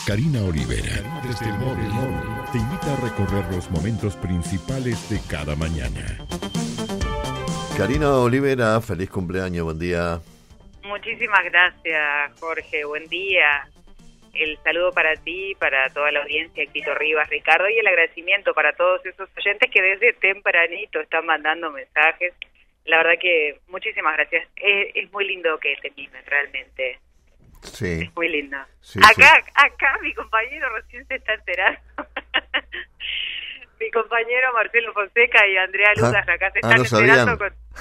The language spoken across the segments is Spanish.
Karina Olivera, desde el móvil, te invita a recorrer los momentos principales de cada mañana. Karina Olivera, feliz cumpleaños, buen día. Muchísimas gracias, Jorge, buen día. El saludo para ti, para toda la audiencia, Quito Rivas, Ricardo, y el agradecimiento para todos esos oyentes que desde tempranito están mandando mensajes. La verdad que muchísimas gracias. Es muy lindo que te mimen, realmente. Sí. Es muy lindo. Sí, acá mi compañero recién se está enterando. Mi compañero Marcelo Fonseca y Andrea Lucas acá se están enterando.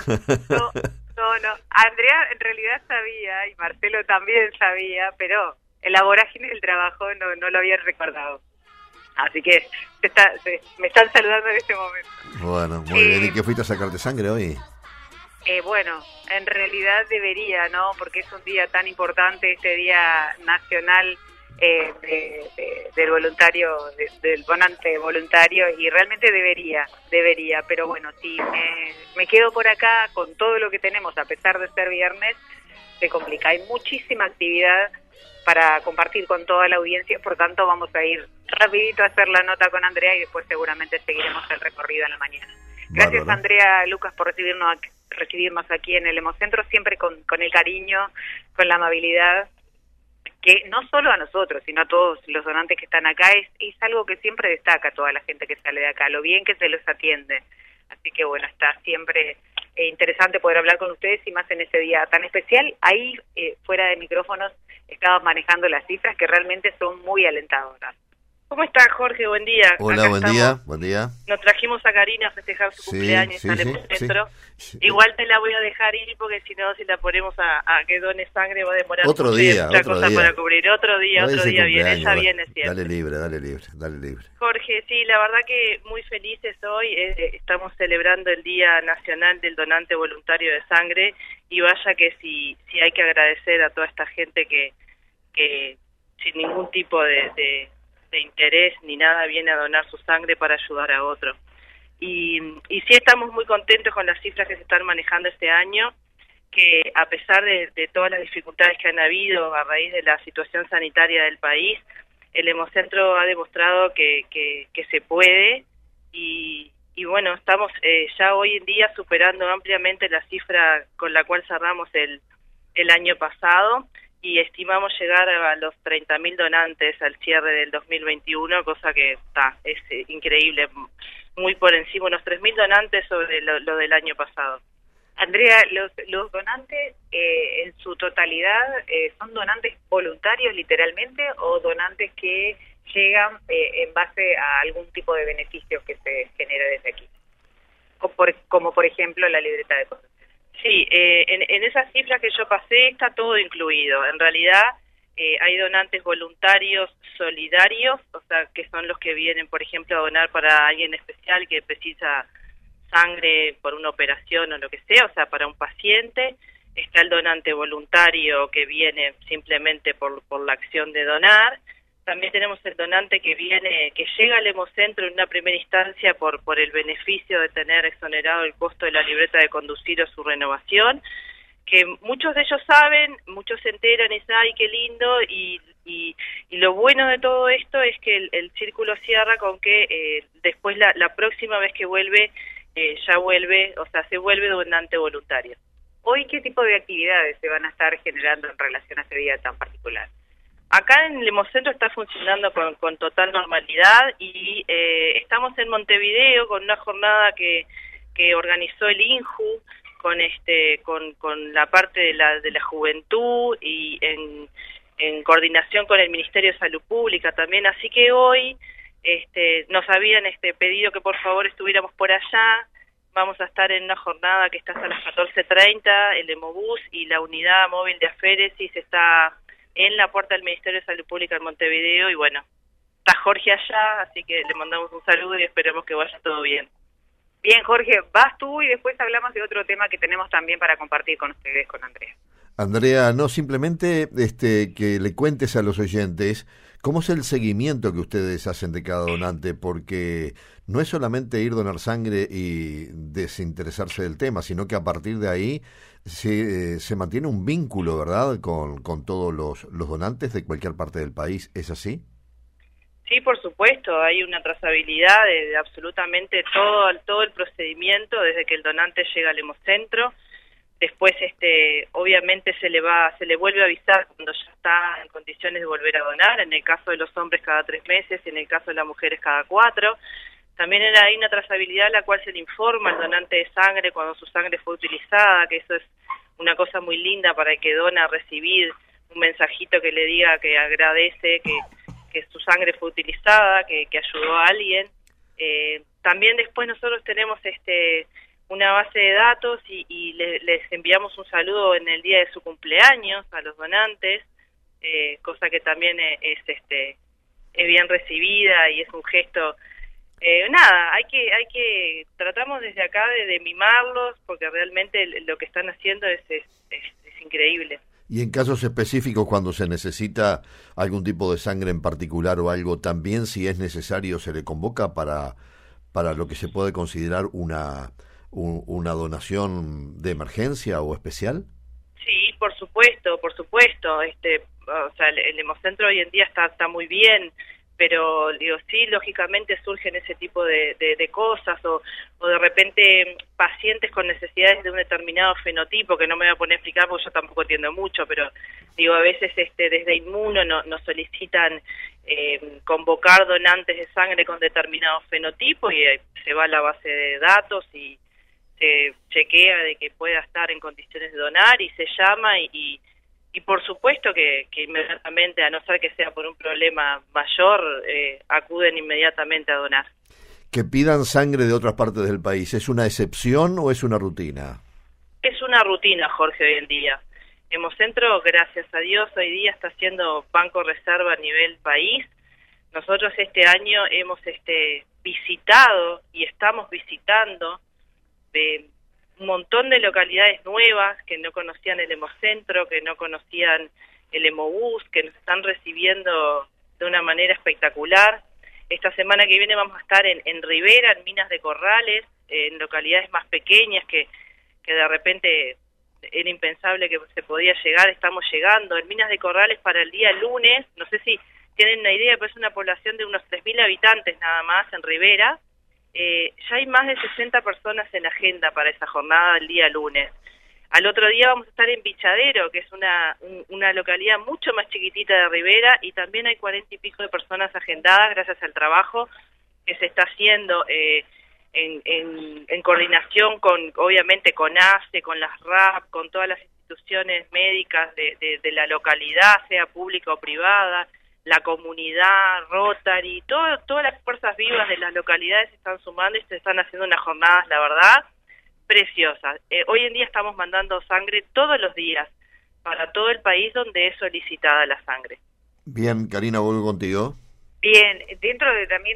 No. Andrea en realidad sabía y Marcelo también sabía, pero en la vorágine del trabajo no lo habían recordado. Así que me están saludando en este momento. Bueno, muy bien. ¿Y qué fuiste a sacarte sangre hoy? Bueno, en realidad debería, ¿no? Porque es un día tan importante, este Día Nacional del voluntario, del donante voluntario, y realmente debería, pero bueno, si me quedo por acá con todo lo que tenemos, a pesar de ser viernes, se complica. Hay muchísima actividad para compartir con toda la audiencia, por tanto vamos a ir rapidito a hacer la nota con Andrea y después seguramente seguiremos el recorrido en la mañana. Gracias, Bárbaro. Andrea Lucas, por recibirnos aquí en el Hemocentro, siempre con el cariño, con la amabilidad, que no solo a nosotros, sino a todos los donantes que están acá, es algo que siempre destaca a toda la gente que sale de acá, lo bien que se los atiende. Así que bueno, está siempre interesante poder hablar con ustedes y más en ese día tan especial. Ahí, fuera de micrófonos, estabas manejando las cifras que realmente son muy alentadoras. ¿Cómo estás, Jorge? Buen día. Hola, Acá buen estamos. día. Nos trajimos a Karina a festejar su cumpleaños al Hemocentro. Sí. Igual te la voy a dejar ir porque si no, si la ponemos a que done sangre va a demorar Otro mucho, día, mucha otro cosa día. para cubrir. Otro día viene, ella viene siempre. Dale libre. Jorge, sí, la verdad que muy felices hoy. Estamos celebrando el Día Nacional del Donante Voluntario de Sangre y vaya que si hay que agradecer a toda esta gente que sin ningún tipo de interés ni nada viene a donar su sangre para ayudar a otro. Y sí estamos muy contentos con las cifras que se están manejando este año, que a pesar de todas las dificultades que han habido a raíz de la situación sanitaria del país, el Hemocentro ha demostrado que se puede y bueno, estamos ya hoy en día superando ampliamente la cifra con la cual cerramos el año pasado, y estimamos llegar a los 30.000 donantes al cierre del 2021, cosa que es increíble, muy por encima, unos 3.000 donantes sobre lo del año pasado. Andrea, los donantes en su totalidad son donantes voluntarios literalmente o donantes que llegan en base a algún tipo de beneficio que se genera desde aquí, como por ejemplo la libreta de conducción. Sí, en esas cifras que yo pasé está todo incluido. En realidad hay donantes voluntarios solidarios, o sea, que son los que vienen, por ejemplo, a donar para alguien especial que precisa sangre por una operación o lo que sea, o sea, para un paciente. Está el donante voluntario que viene simplemente por la acción de donar. También tenemos el donante que llega al Hemocentro en una primera instancia por el beneficio de tener exonerado el costo de la libreta de conducir o su renovación, que muchos de ellos saben, muchos se enteran y dicen, ¡ay, qué lindo! Y lo bueno de todo esto es que el círculo cierra con que después la próxima vez que vuelve, ya vuelve, o sea, se vuelve donante voluntario. ¿Hoy qué tipo de actividades se van a estar generando en relación a ese día tan particular? Acá en el Hemocentro está funcionando con total normalidad y estamos en Montevideo con una jornada que organizó el INJU con la parte de la juventud y en coordinación con el Ministerio de Salud Pública también, así que hoy nos habían pedido que por favor estuviéramos por allá. Vamos a estar en una jornada que está hasta las 14:30, el Hemobús y la unidad móvil de aféresis está en la puerta del Ministerio de Salud Pública en Montevideo, y bueno, está Jorge allá, así que le mandamos un saludo y esperemos que vaya todo bien. Bien, Jorge, vas tú y después hablamos de otro tema que tenemos también para compartir con ustedes, con Andrea. Andrea, no, simplemente que le cuentes a los oyentes cómo es el seguimiento que ustedes hacen de cada donante, porque no es solamente ir a donar sangre y desinteresarse del tema, sino que a partir de ahí se mantiene un vínculo, ¿verdad?, con todos los donantes de cualquier parte del país. ¿Es así? Sí, por supuesto, hay una trazabilidad de absolutamente todo el procedimiento desde que el donante llega al hemocentro. Después, obviamente se le vuelve a avisar cuando ya está en condiciones de volver a donar. En el caso de los hombres cada 3 meses, y en el caso de las mujeres cada 4. También hay una trazabilidad a la cual se le informa al donante de sangre cuando su sangre fue utilizada, que eso es una cosa muy linda para el que dona, recibir un mensajito que le diga que agradece, que su sangre fue utilizada, que ayudó a alguien. También después nosotros tenemos una base de datos y les enviamos un saludo en el día de su cumpleaños a los donantes, cosa que también es bien recibida y es un gesto. Tratamos desde acá de mimarlos, porque realmente lo que están haciendo es increíble. Y en casos específicos, cuando se necesita algún tipo de sangre en particular o algo, también, si es necesario, se le convoca para lo que se puede considerar una donación de emergencia o especial. Sí, por supuesto. O sea, el hemocentro hoy en día está muy bien, pero digo, sí, lógicamente surgen ese tipo de cosas, o de repente pacientes con necesidades de un determinado fenotipo, que no me voy a poner a explicar porque yo tampoco entiendo mucho, pero digo, a veces desde Inmuno nos solicitan convocar donantes de sangre con determinado fenotipo, y se va a la base de datos y se chequea de que pueda estar en condiciones de donar, y se llama y por supuesto que inmediatamente, a no ser que sea por un problema mayor, acuden inmediatamente a donar. Que pidan sangre de otras partes del país, ¿es una excepción o es una rutina? Es una rutina, Jorge, hoy en día. Hemocentro, gracias a Dios, hoy día está haciendo banco reserva a nivel país. Nosotros este año hemos visitado y estamos visitando un montón de localidades nuevas que no conocían el hemocentro, que no conocían el hemobús, que nos están recibiendo de una manera espectacular. Esta semana que viene vamos a estar en Rivera, en Minas de Corrales, en localidades más pequeñas que de repente era impensable que se podía llegar. Estamos llegando. En Minas de Corrales para el día lunes, no sé si tienen una idea, pero es una población de unos 3.000 habitantes nada más en Rivera. Ya hay más de 60 personas en la agenda para esa jornada el día lunes. Al otro día vamos a estar en Bichadero, que es una localidad mucho más chiquitita de Rivera, y también hay 40 y pico de personas agendadas gracias al trabajo que se está haciendo en coordinación obviamente con ACE, con las RAP, con todas las instituciones médicas de la localidad, sea pública o privada, la comunidad, Rotary, todas las fuerzas vivas de las localidades se están sumando y se están haciendo unas jornadas, la verdad, preciosas. Hoy en día estamos mandando sangre todos los días para todo el país donde es solicitada la sangre. Bien, Karina, vuelvo contigo. Bien, dentro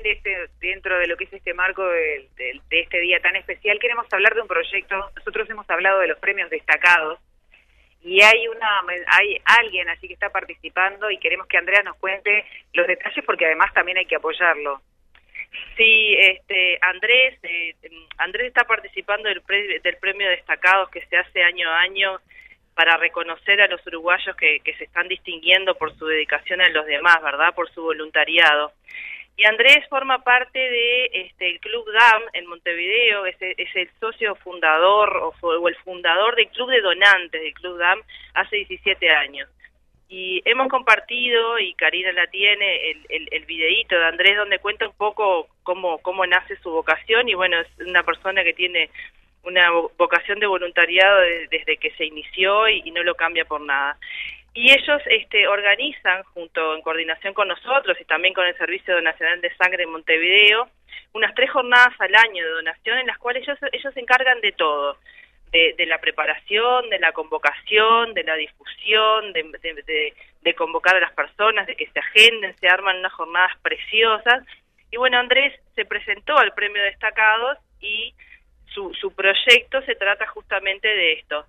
de lo que es este marco de este día tan especial, queremos hablar de un proyecto. Nosotros hemos hablado de los premios destacados, y hay alguien así que está participando, y queremos que Andrea nos cuente los detalles, porque además también hay que apoyarlo. Sí, Andrés está participando del premio destacados que se hace año a año para reconocer a los uruguayos que se están distinguiendo por su dedicación a los demás, ¿verdad? Por su voluntariado. Y Andrés forma parte de el Club DAM en Montevideo, es el socio fundador o el fundador del Club de Donantes del Club DAM hace 17 años. Y hemos compartido, y Karina la tiene, el videíto de Andrés donde cuenta un poco cómo nace su vocación, y bueno, es una persona que tiene una vocación de voluntariado desde que se inició y no lo cambia por nada. Y ellos organizan, en coordinación con nosotros y también con el Servicio Nacional de Sangre en Montevideo, unas 3 jornadas al año de donación en las cuales ellos se encargan de todo, de la preparación, de la convocación, de la difusión, de convocar a las personas, de que se agenden, se arman unas jornadas preciosas. Y bueno, Andrés se presentó al Premio Destacados, y su proyecto se trata justamente de esto,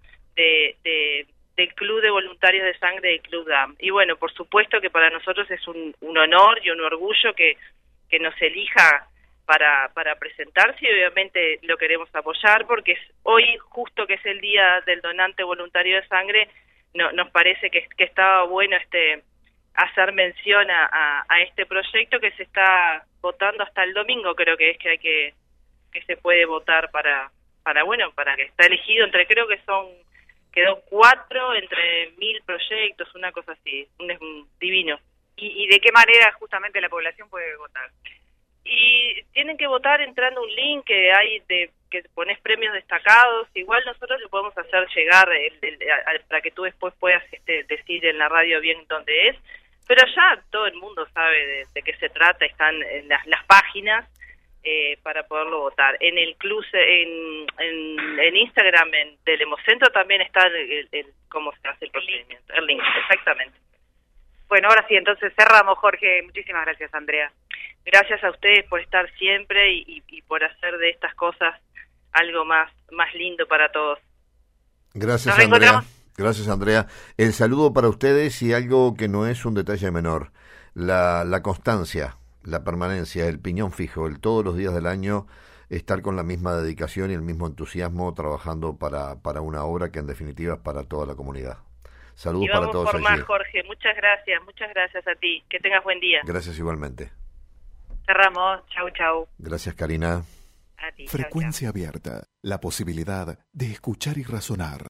del Club de Voluntarios de Sangre del Club DAM. Y bueno, por supuesto que para nosotros es un honor y un orgullo que nos elija para presentarse, y obviamente lo queremos apoyar, porque hoy, justo que es el Día del Donante Voluntario de Sangre, nos parece que estaba bueno hacer mención a este proyecto que se está votando hasta el domingo, creo que es que se puede votar para que está elegido entre, creo que quedó 4 entre 1000 proyectos, una cosa así, un divino. ¿Y de qué manera justamente la población puede votar? Y tienen que votar entrando a un link que hay que pones premios destacados. Igual nosotros lo podemos hacer llegar para que tú después puedas decir en la radio bien dónde es, pero ya todo el mundo sabe de qué se trata, están en las páginas para poderlo votar. En el club, en Instagram del Hemocentro también está el cómo se hace el procedimiento, el link, exactamente. Bueno, ahora sí, entonces cerramos, Jorge. Muchísimas gracias, Andrea. Gracias a ustedes por estar siempre y por hacer de estas cosas algo más lindo para todos. Gracias, Andrea. Gracias, Andrea. El saludo para ustedes y algo que no es un detalle menor, la constancia, la permanencia, el piñón fijo, el todos los días del año estar con la misma dedicación y el mismo entusiasmo trabajando para una obra que en definitiva es para toda la comunidad. Saludos para todos. Y vamos por más, Jorge. Muchas gracias a ti. Que tengas buen día. Gracias igualmente. Cerramos. Chau. Gracias, Karina. A ti. Frecuencia abierta, la posibilidad de escuchar y razonar.